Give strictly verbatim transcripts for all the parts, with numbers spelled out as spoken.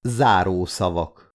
Zárószavak.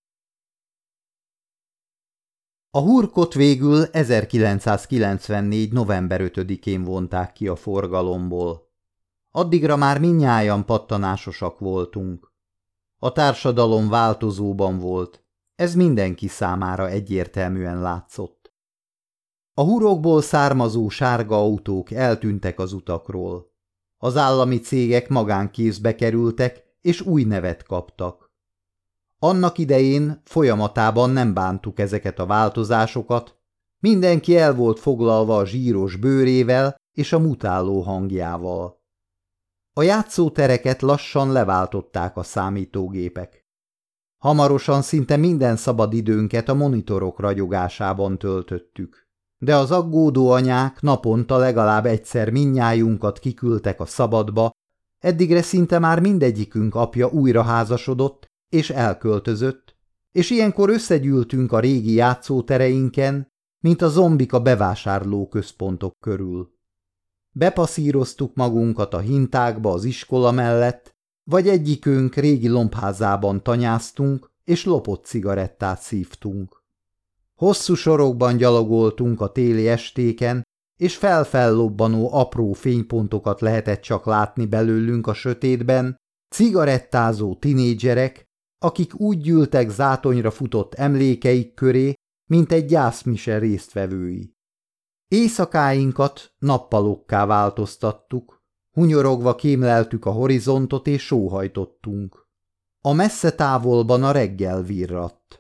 A hurkot végül ezerkilencszázkilencvennégy. november ötödikén vonták ki a forgalomból. Addigra már mindnyájan pattanásosak voltunk. A társadalom változóban volt, ez mindenki számára egyértelműen látszott. A hurokból származó sárga autók eltűntek az utakról. Az állami cégek magánkézbe kerültek, és új nevet kaptak. Annak idején folyamatában nem bántuk ezeket a változásokat, mindenki el volt foglalva a zsíros bőrével és a mutáló hangjával. A játszótereket lassan leváltották a számítógépek. Hamarosan szinte minden szabadidőnket a monitorok ragyogásában töltöttük, de az aggódó anyák naponta legalább egyszer mindnyájunkat kiküldtek a szabadba, eddigre szinte már mindegyikünk apja újra házasodott és elköltözött, és ilyenkor összegyűltünk a régi játszótereinken, mint a zombik a bevásárlóközpontok körül. Bepasszíroztuk magunkat a hintákba az iskola mellett, vagy egyikünk régi lombházában tanyáztunk, és lopott cigarettát szívtunk. Hosszú sorokban gyalogoltunk a téli estéken, és felfellobbanó apró fénypontokat lehetett csak látni belőlünk a sötétben, cigarettázó tinédzserek, akik úgy gyűltek zátonyra futott emlékeik köré, mint egy gyászmise résztvevői. Éjszakáinkat nappalokká változtattuk, hunyorogva kémleltük a horizontot és sóhajtottunk. A messze távolban a reggel virradt.